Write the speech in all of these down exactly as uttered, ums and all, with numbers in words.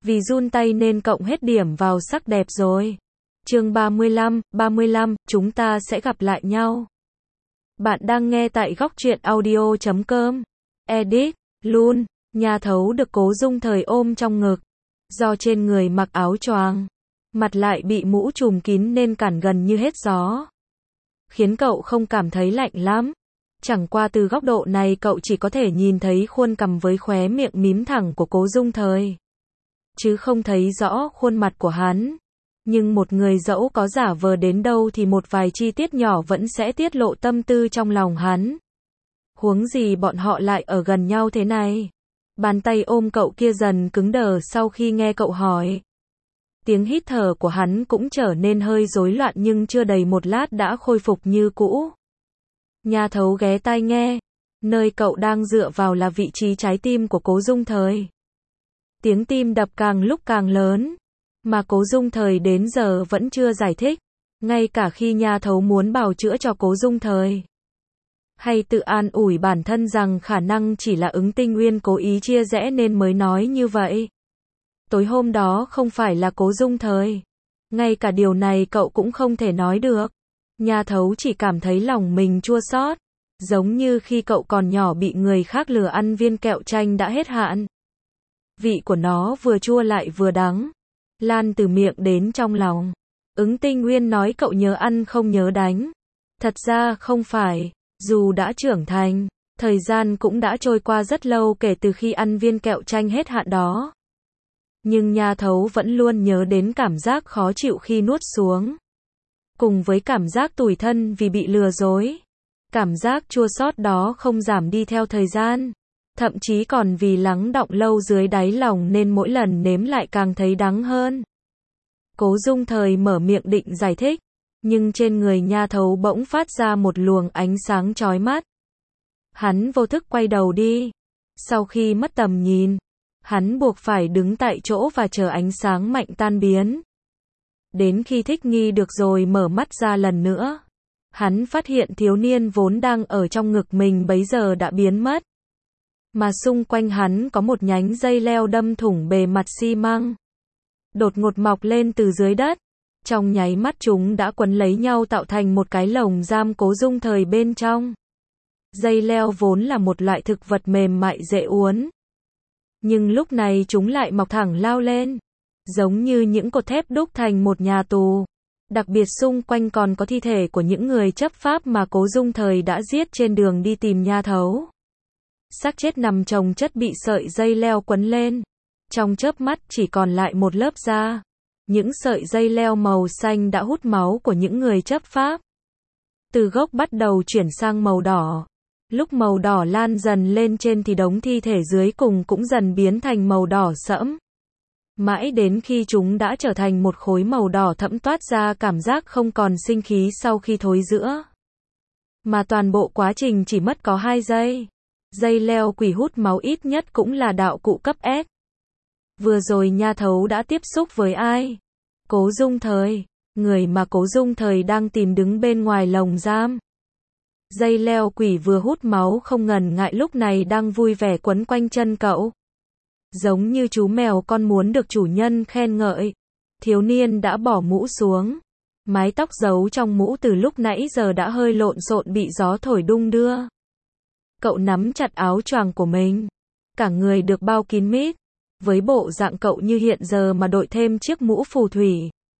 Vì run tay nên cộng hết điểm vào sắc đẹp rồi. Chương ba mươi lăm, ba mươi lăm, chúng ta sẽ gặp lại nhau. Bạn đang nghe tại góc truyện audio chấm com. Edit, Lun, nhà thấu được Cố Dung Thời ôm trong ngực. Do trên người mặc áo choàng, mặt lại bị mũ trùm kín nên cản gần như hết gió. Khiến cậu không cảm thấy lạnh lắm. Chẳng qua từ góc độ này cậu chỉ có thể nhìn thấy khuôn cằm với khóe miệng mím thẳng của Cố Dung Thời. Chứ không thấy rõ khuôn mặt của hắn. Nhưng một người dẫu có giả vờ đến đâu thì một vài chi tiết nhỏ vẫn sẽ tiết lộ tâm tư trong lòng hắn. Huống gì bọn họ lại ở gần nhau thế này. Bàn tay ôm cậu kia dần cứng đờ sau khi nghe cậu hỏi. Tiếng hít thở của hắn cũng trở nên hơi rối loạn nhưng chưa đầy một lát đã khôi phục như cũ. Nha thấu ghé tai nghe. Nơi cậu đang dựa vào là vị trí trái tim của Cố Dung Thời. Tiếng tim đập càng lúc càng lớn. Mà Cố Dung Thời đến giờ vẫn chưa giải thích. Ngay cả khi nha thấu muốn bào chữa cho Cố Dung Thời. Hay tự an ủi bản thân rằng khả năng chỉ là ứng tinh nguyên cố ý chia rẽ nên mới nói như vậy. Tối hôm đó không phải là Cố Dung Thời. Ngay cả điều này cậu cũng không thể nói được. Nha thấu chỉ cảm thấy lòng mình chua xót. Giống như khi cậu còn nhỏ bị người khác lừa ăn viên kẹo chanh đã hết hạn. Vị của nó vừa chua lại vừa đắng. Lan từ miệng đến trong lòng. Ứng tinh nguyên nói cậu nhớ ăn không nhớ đánh. Thật ra không phải. Dù đã trưởng thành, thời gian cũng đã trôi qua rất lâu kể từ khi ăn viên kẹo chanh hết hạn đó. Nhưng nha thấu vẫn luôn nhớ đến cảm giác khó chịu khi nuốt xuống. Cùng với cảm giác tủi thân vì bị lừa dối. Cảm giác chua xót đó không giảm đi theo thời gian. Thậm chí còn vì lắng đọng lâu dưới đáy lòng nên mỗi lần nếm lại càng thấy đắng hơn. Cố Dung Thời mở miệng định giải thích. Nhưng trên người nha thấu bỗng phát ra một luồng ánh sáng chói mắt. Hắn vô thức quay đầu đi. Sau khi mất tầm nhìn, hắn buộc phải đứng tại chỗ và chờ ánh sáng mạnh tan biến. Đến khi thích nghi được rồi mở mắt ra lần nữa. Hắn phát hiện thiếu niên vốn đang ở trong ngực mình bấy giờ đã biến mất. Mà xung quanh hắn có một nhánh dây leo đâm thủng bề mặt xi măng. Đột ngột mọc lên từ dưới đất. Trong nháy mắt chúng đã quấn lấy nhau tạo thành một cái lồng giam Cố Dung Thời bên trong. Dây leo vốn là một loại thực vật mềm mại dễ uốn. Nhưng lúc này chúng lại mọc thẳng lao lên. Giống như những cột thép đúc thành một nhà tù. Đặc biệt xung quanh còn có thi thể của những người chấp pháp mà Cố Dung Thời đã giết trên đường đi tìm nha thấu. Xác chết nằm chồng chất bị sợi dây leo quấn lên. Trong chớp mắt chỉ còn lại một lớp da. Những sợi dây leo màu xanh đã hút máu của những người chấp pháp. Từ gốc bắt đầu chuyển sang màu đỏ. Lúc màu đỏ lan dần lên trên thì đống thi thể dưới cùng cũng dần biến thành màu đỏ sẫm. Mãi đến khi chúng đã trở thành một khối màu đỏ thẫm toát ra cảm giác không còn sinh khí sau khi thối rữa. Mà toàn bộ quá trình chỉ mất có hai giây. Dây leo quỷ hút máu ít nhất cũng là đạo cụ cấp S. Vừa rồi nha thấu đã tiếp xúc với ai? Cố Dung Thời, người mà Cố Dung Thời đang tìm đứng bên ngoài lồng giam. Dây leo quỷ vừa hút máu không ngần ngại lúc này đang vui vẻ quấn quanh chân cậu. Giống như chú mèo con muốn được chủ nhân khen ngợi. Thiếu niên đã bỏ mũ xuống. Mái tóc giấu trong mũ từ lúc nãy giờ đã hơi lộn xộn bị gió thổi đung đưa. Cậu nắm chặt áo choàng của mình. Cả người được bao kín mít. Với bộ dạng cậu như hiện giờ mà đội thêm chiếc mũ phù thủy.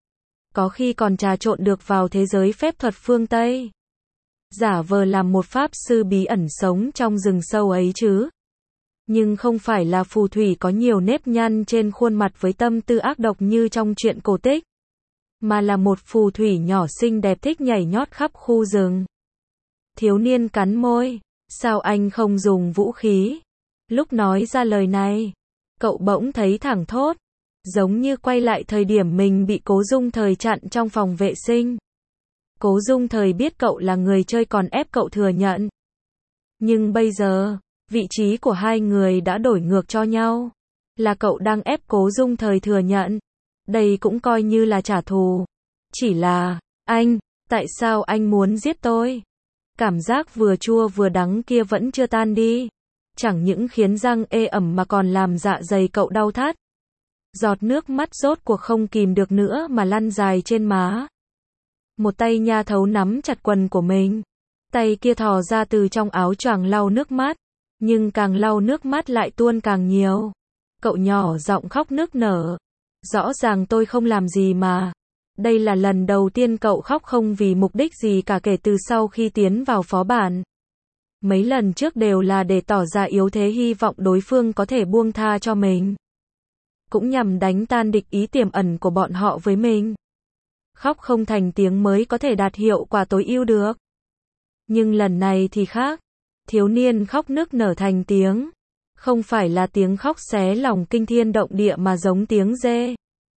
Có khi còn trà trộn được vào thế giới phép thuật phương Tây. Giả vờ làm một pháp sư bí ẩn sống trong rừng sâu ấy chứ. Nhưng không phải là phù thủy có nhiều nếp nhăn trên khuôn mặt với tâm tư ác độc như trong truyện cổ tích. Mà là một phù thủy nhỏ xinh đẹp thích nhảy nhót khắp khu rừng. Thiếu niên cắn môi. Sao anh không dùng vũ khí? Lúc nói ra lời này. Cậu bỗng thấy thẳng thốt. Giống như quay lại thời điểm mình bị Cố Dung Thời chặn trong phòng vệ sinh. Cố Dung Thời biết cậu là người chơi còn ép cậu thừa nhận. Nhưng bây giờ, vị trí của hai người đã đổi ngược cho nhau. Là cậu đang ép Cố Dung Thời thừa nhận. Đây cũng coi như là trả thù. Chỉ là, anh, tại sao anh muốn giết tôi? Cảm giác vừa chua vừa đắng kia vẫn chưa tan đi. Chẳng những khiến răng ê ẩm mà còn làm dạ dày cậu đau thắt. Giọt nước mắt rốt cuộc không kìm được nữa mà lăn dài trên má. Một tay Nha Thấu nắm chặt quần của mình. Tay kia thò ra từ trong áo choàng lau nước mắt. Nhưng càng lau nước mắt lại tuôn càng nhiều. Cậu nhỏ giọng khóc nức nở. Rõ ràng tôi không làm gì mà. Đây là lần đầu tiên cậu khóc không vì mục đích gì cả kể từ sau khi tiến vào phó bản. Mấy lần trước đều là để tỏ ra yếu thế hy vọng đối phương có thể buông tha cho mình. Cũng nhằm đánh tan địch ý tiềm ẩn của bọn họ với mình. Khóc không thành tiếng mới có thể đạt hiệu quả tối ưu được. Nhưng lần này thì khác. Thiếu niên khóc nức nở thành tiếng. Không phải là tiếng khóc xé lòng kinh thiên động địa mà giống tiếng dê.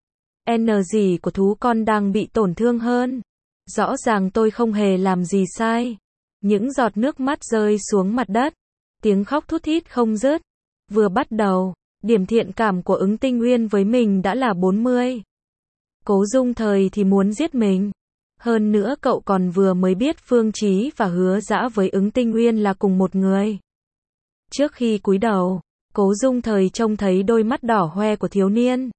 N gì của thú con đang bị tổn thương hơn. Rõ ràng tôi không hề làm gì sai. Những giọt nước mắt rơi xuống mặt đất. Tiếng khóc thút thít không dứt. Vừa bắt đầu, điểm thiện cảm của Ứng Tinh Uyên với mình đã là bốn mươi. Cố Dung Thời thì muốn giết mình. Hơn nữa cậu còn vừa mới biết Phương Chí và Hứa Dã với Ứng Tinh Uyên là cùng một người. Trước khi cúi đầu, Cố Dung Thời trông thấy đôi mắt đỏ hoe của thiếu niên.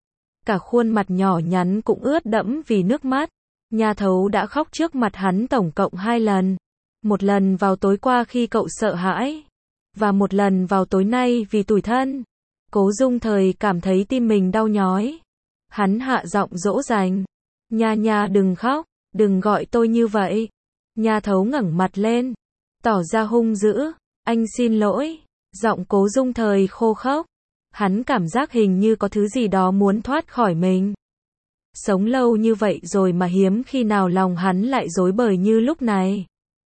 Cả khuôn mặt nhỏ nhắn cũng ướt đẫm vì nước mắt. Nha Thấu đã khóc trước mặt hắn tổng cộng hai lần. Một lần vào tối qua khi cậu sợ hãi. Và một lần vào tối nay vì tủi thân. Cố Dung Thời cảm thấy tim mình đau nhói. Hắn hạ giọng dỗ dành. Nha nha đừng khóc, đừng gọi tôi như vậy. Nha Thấu ngẩng mặt lên. Tỏ ra hung dữ. Anh xin lỗi. Giọng Cố Dung Thời khô khốc. Hắn cảm giác hình như có thứ gì đó muốn thoát khỏi mình. Sống lâu như vậy rồi mà hiếm khi nào lòng hắn lại rối bời như lúc này.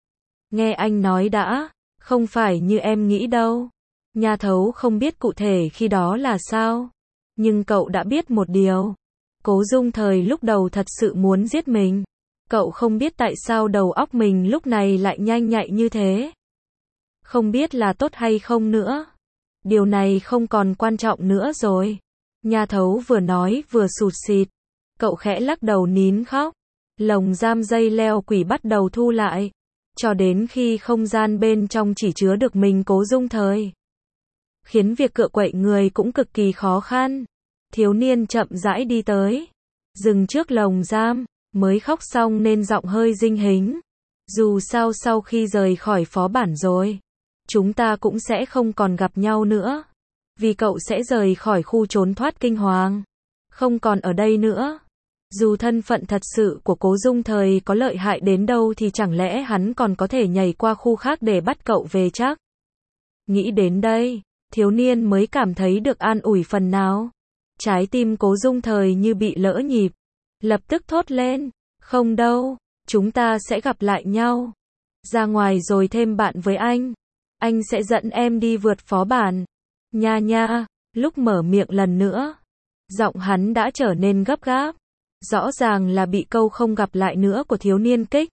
Nghe anh nói đã, không phải như em nghĩ đâu. Nha Thấu không biết cụ thể khi đó là sao. Nhưng cậu đã biết một điều. Cố Dung Thời lúc đầu thật sự muốn giết mình. Cậu không biết tại sao đầu óc mình lúc này lại nhanh nhạy như thế. Không biết là tốt hay không nữa. Điều này không còn quan trọng nữa rồi. Nha Thấu vừa nói vừa sụt sịt. Cậu khẽ lắc đầu nín khóc. Lồng giam dây leo quỷ bắt đầu thu lại. Cho đến khi không gian bên trong chỉ chứa được mình Cố Dung Thời. Khiến việc cựa quậy người cũng cực kỳ khó khăn. Thiếu niên chậm rãi đi tới. Dừng trước lồng giam. Mới khóc xong nên giọng hơi dinh hính. Dù sao sau khi rời khỏi phó bản rồi. Chúng ta cũng sẽ không còn gặp nhau nữa. Vì cậu sẽ rời khỏi khu trốn thoát kinh hoàng. Không còn ở đây nữa. Dù thân phận thật sự của Cố Dung Thời có lợi hại đến đâu thì chẳng lẽ hắn còn có thể nhảy qua khu khác để bắt cậu về chắc. Nghĩ đến đây, thiếu niên mới cảm thấy được an ủi phần nào. Trái tim Cố Dung Thời như bị lỡ nhịp. Lập tức thốt lên. Không đâu, chúng ta sẽ gặp lại nhau. Ra ngoài rồi thêm bạn với anh. Anh sẽ dẫn em đi vượt phó bản. Nha nha, lúc mở miệng lần nữa. Giọng hắn đã trở nên gấp gáp. Rõ ràng là bị câu không gặp lại nữa của thiếu niên kích.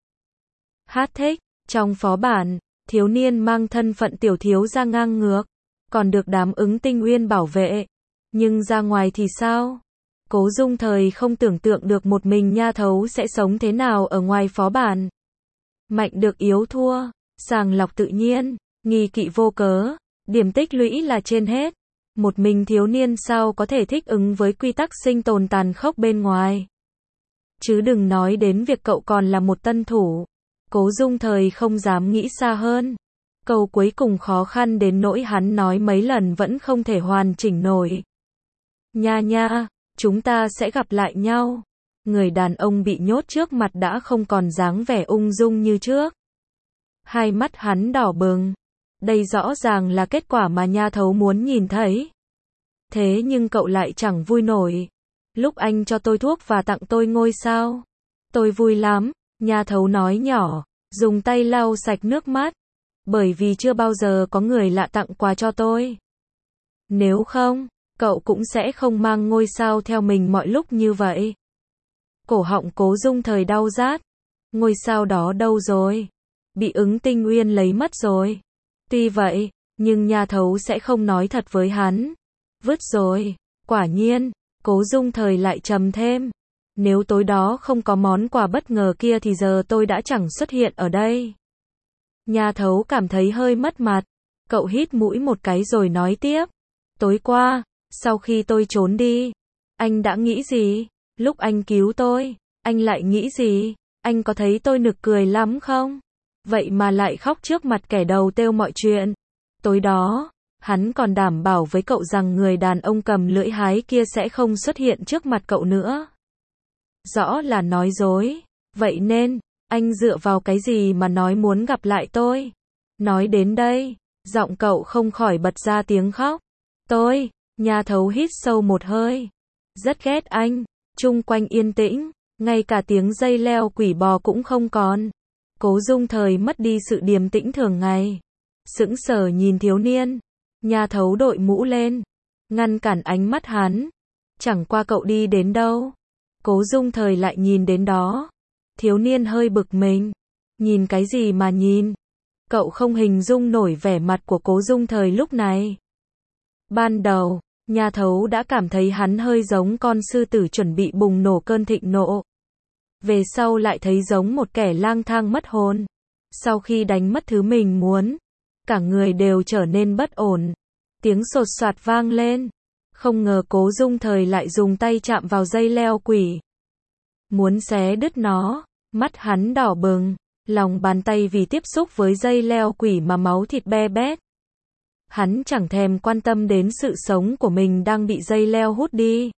Hát thích, trong phó bản, thiếu niên mang thân phận tiểu thiếu gia ngang ngược. Còn được đám Ứng Tinh Uyên bảo vệ. Nhưng ra ngoài thì sao? Cố Dung Thời không tưởng tượng được một mình Nha Thấu sẽ sống thế nào ở ngoài phó bản. Mạnh được yếu thua, sàng lọc tự nhiên, nghi kỵ vô cớ, điểm tích lũy là trên hết. Một mình thiếu niên sao có thể thích ứng với quy tắc sinh tồn tàn khốc bên ngoài. Chứ đừng nói đến việc cậu còn là một tân thủ. Cố Dung Thời không dám nghĩ xa hơn. Câu cuối cùng khó khăn đến nỗi hắn nói mấy lần vẫn không thể hoàn chỉnh nổi. Nha nha, chúng ta sẽ gặp lại nhau. Người đàn ông bị nhốt trước mặt đã không còn dáng vẻ ung dung như trước. Hai mắt hắn đỏ bừng. Đây rõ ràng là kết quả mà Nha Thấu muốn nhìn thấy. Thế nhưng cậu lại chẳng vui nổi. Lúc anh cho tôi thuốc và tặng tôi ngôi sao. Tôi vui lắm, Nha Thấu nói nhỏ, dùng tay lau sạch nước mắt. Bởi vì chưa bao giờ có người lạ tặng quà cho tôi. Nếu không, cậu cũng sẽ không mang ngôi sao theo mình mọi lúc như vậy. Cổ họng Cố Dung Thời đau rát. Ngôi sao đó đâu rồi? Bị Ứng Tinh Uyên lấy mất rồi. Tuy vậy, nhưng Nha Thấu sẽ không nói thật với hắn. Vứt rồi. Quả nhiên, Cố Dung Thời lại trầm thêm. Nếu tối đó không có món quà bất ngờ kia thì giờ tôi đã chẳng xuất hiện ở đây. Nha Thấu cảm thấy hơi mất mặt. Cậu hít mũi một cái rồi nói tiếp. Tối qua, sau khi tôi trốn đi, Anh đã nghĩ gì? Lúc anh cứu tôi, anh lại nghĩ gì? Anh có thấy tôi nực cười lắm không? Vậy mà lại khóc trước mặt kẻ đầu têu mọi chuyện. Tối đó, hắn còn đảm bảo với cậu rằng người đàn ông cầm lưỡi hái kia sẽ không xuất hiện trước mặt cậu nữa. Rõ là nói dối. Vậy nên, anh dựa vào cái gì mà nói muốn gặp lại tôi? Nói đến đây, giọng cậu không khỏi bật ra tiếng khóc. Tôi, Nhà Thấu hít sâu một hơi. Rất ghét anh. Chung quanh yên tĩnh, ngay cả tiếng dây leo quỷ bò cũng không còn. Cố Dung Thời mất đi sự điềm tĩnh thường ngày. Sững sờ nhìn thiếu niên. Nhà Thấu đội mũ lên, ngăn cản ánh mắt hắn. Chẳng qua cậu đi đến đâu. Cố Dung Thời lại nhìn đến đó. Thiếu niên hơi bực mình. Nhìn cái gì mà nhìn? Cậu không hình dung nổi vẻ mặt của Cố Dung Thời lúc này. Ban đầu, Nhà Thấu đã cảm thấy hắn hơi giống con sư tử chuẩn bị bùng nổ cơn thịnh nộ. Về sau lại thấy giống một kẻ lang thang mất hồn. Sau khi đánh mất thứ mình muốn, cả người đều trở nên bất ổn. Tiếng sột soạt vang lên. Không ngờ Cố Dung Thời lại dùng tay chạm vào dây leo quỷ. Muốn xé đứt nó, mắt hắn đỏ bừng, lòng bàn tay vì tiếp xúc với dây leo quỷ mà máu thịt be bét. Hắn chẳng thèm quan tâm đến sự sống của mình đang bị dây leo hút đi.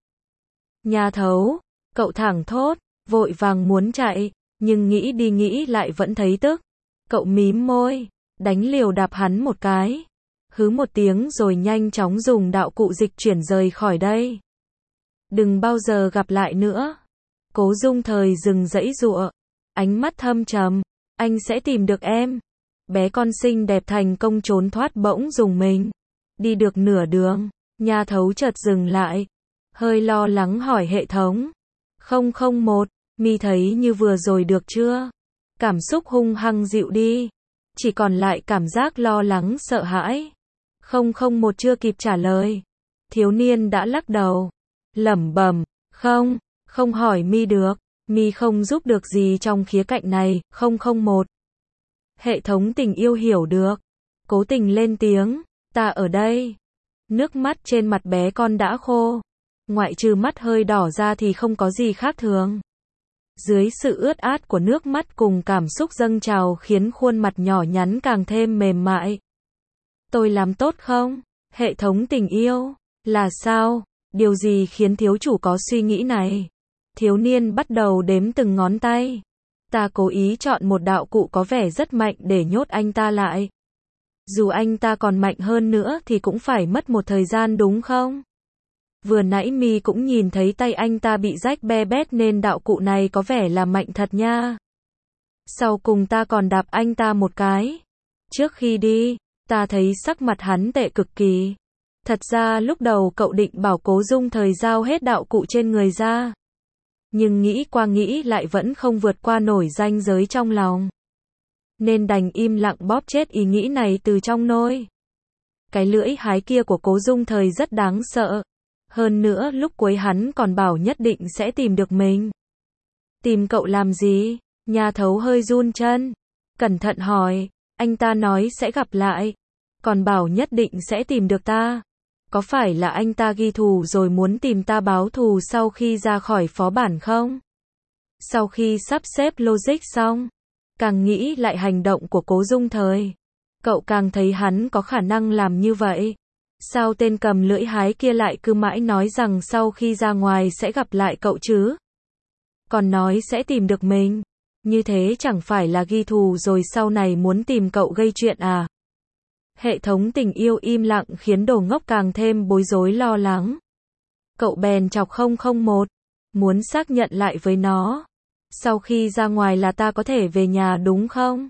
Nhà Thấu, cậu thảng thốt, vội vàng muốn chạy, nhưng nghĩ đi nghĩ lại vẫn thấy tức. Cậu mím môi, đánh liều đạp hắn một cái. Hứ một tiếng rồi nhanh chóng dùng đạo cụ dịch chuyển rời khỏi đây. Đừng bao giờ gặp lại nữa. Cố Dung Thời dừng giãy giụa, ánh mắt thâm trầm. Anh sẽ tìm được em. Bé con xinh đẹp thành công trốn thoát bỗng dùng mình. Đi được nửa đường, Nhà Thấu chợt dừng lại. Hơi lo lắng hỏi hệ thống. không không một, mi thấy như vừa rồi được chưa? Cảm xúc hung hăng dịu đi. Chỉ còn lại cảm giác lo lắng sợ hãi. không không một chưa kịp trả lời. Thiếu niên đã lắc đầu. Lẩm bẩm, không, không hỏi mi được. Mi không giúp được gì trong khía cạnh này, không không một. Hệ thống tình yêu hiểu được. Cố tình lên tiếng, ta ở đây. Nước mắt trên mặt bé con đã khô. Ngoại trừ mắt hơi đỏ ra thì không có gì khác thường. Dưới sự ướt át của nước mắt cùng cảm xúc dâng trào khiến khuôn mặt nhỏ nhắn càng thêm mềm mại. Tôi làm tốt không? Hệ thống tình yêu. Là sao? Điều gì khiến thiếu chủ có suy nghĩ này? Thiếu niên bắt đầu đếm từng ngón tay. Ta cố ý chọn một đạo cụ có vẻ rất mạnh để nhốt anh ta lại. Dù anh ta còn mạnh hơn nữa thì cũng phải mất một thời gian đúng không? Vừa nãy mi cũng nhìn thấy tay anh ta bị rách be bét nên đạo cụ này có vẻ là mạnh thật nha. Sau cùng ta còn đạp anh ta một cái. Trước khi đi, ta thấy sắc mặt hắn tệ cực kỳ. Thật ra lúc đầu cậu định bảo Cố Dung Thời giao hết đạo cụ trên người ra. Nhưng nghĩ qua nghĩ lại vẫn không vượt qua nổi ranh giới trong lòng. Nên đành im lặng bóp chết ý nghĩ này từ trong nôi. Cái lưỡi hái kia của Cố Dung Thời rất đáng sợ. Hơn nữa lúc cuối hắn còn bảo nhất định sẽ tìm được mình. Tìm cậu làm gì? Nhà Thấu hơi run chân. Cẩn thận hỏi, anh ta nói sẽ gặp lại. Còn bảo nhất định sẽ tìm được ta. Có phải là anh ta ghi thù rồi muốn tìm ta báo thù sau khi ra khỏi phó bản không? Sau khi sắp xếp logic xong, càng nghĩ lại hành động của Cố Dung Thời, cậu càng thấy hắn có khả năng làm như vậy. Sao tên cầm lưỡi hái kia lại cứ mãi nói rằng sau khi ra ngoài sẽ gặp lại cậu chứ? Còn nói sẽ tìm được mình. Như thế chẳng phải là ghi thù rồi sau này muốn tìm cậu gây chuyện à? Hệ thống tình yêu im lặng khiến đồ ngốc càng thêm bối rối lo lắng. Cậu bèn chọc không không một, muốn xác nhận lại với nó. Sau khi ra ngoài là ta có thể về nhà đúng không?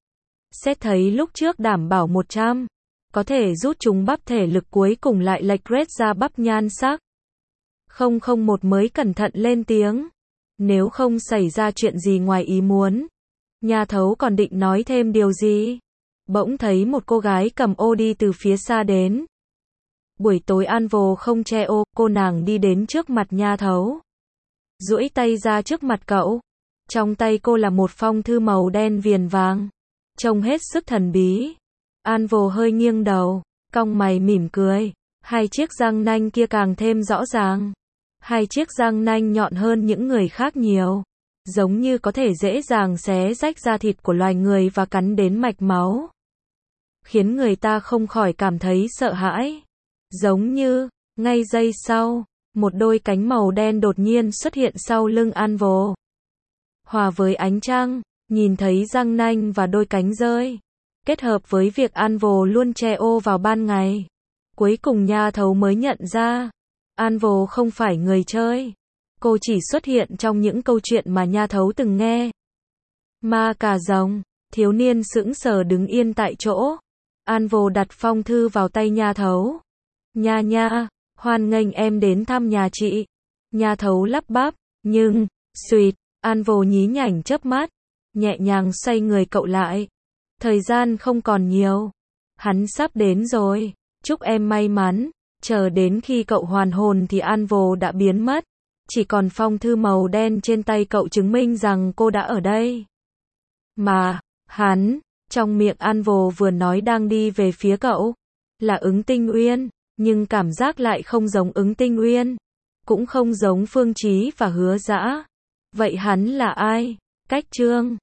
Xét thấy lúc trước đảm bảo một trăm, có thể rút chúng bắp thể lực cuối cùng lại lệch rết ra bắp nhan sắc. không không một mới cẩn thận lên tiếng. Nếu không xảy ra chuyện gì ngoài ý muốn. Nhà Thấu còn định nói thêm điều gì? Bỗng thấy một cô gái cầm ô đi từ phía xa đến. Buổi tối An Vô không che ô, cô nàng đi đến trước mặt Nhà Thấu. Duỗi tay ra trước mặt cậu. Trong tay cô là một phong thư màu đen viền vàng. Trông hết sức thần bí. An Vô hơi nghiêng đầu, cong mày mỉm cười. Hai chiếc răng nanh kia càng thêm rõ ràng. Hai chiếc răng nanh nhọn hơn những người khác nhiều, giống như có thể dễ dàng xé rách da thịt của loài người và cắn đến mạch máu, khiến người ta không khỏi cảm thấy sợ hãi. Giống như, ngay giây sau, một đôi cánh màu đen đột nhiên xuất hiện sau lưng Anvil. Hòa với ánh trăng, nhìn thấy răng nanh và đôi cánh rơi, kết hợp với việc Anvil luôn che ô vào ban ngày. Cuối cùng Nha Thấu mới nhận ra, Anvil không phải người chơi. Cô chỉ xuất hiện trong những câu chuyện mà Nha Thấu từng nghe. Ma cà rồng, thiếu niên sững sờ đứng yên tại chỗ. Anvil đặt phong thư vào tay Nha Thấu. Nha nha, hoan nghênh em đến thăm nhà chị. Nha Thấu lắp bắp, nhưng, suýt, Anvil nhí nhảnh chớp mắt, nhẹ nhàng xoay người cậu lại. Thời gian không còn nhiều. Hắn sắp đến rồi, chúc em may mắn. Chờ đến khi cậu hoàn hồn thì Anvil đã biến mất. Chỉ còn phong thư màu đen trên tay cậu chứng minh rằng cô đã ở đây. Mà, hắn, trong miệng Anvil vừa nói đang đi về phía cậu, là Ứng Tinh Uyên, nhưng cảm giác lại không giống Ứng Tinh Uyên, cũng không giống Phương Chí và Hứa Dã. Vậy hắn là ai? Cách chương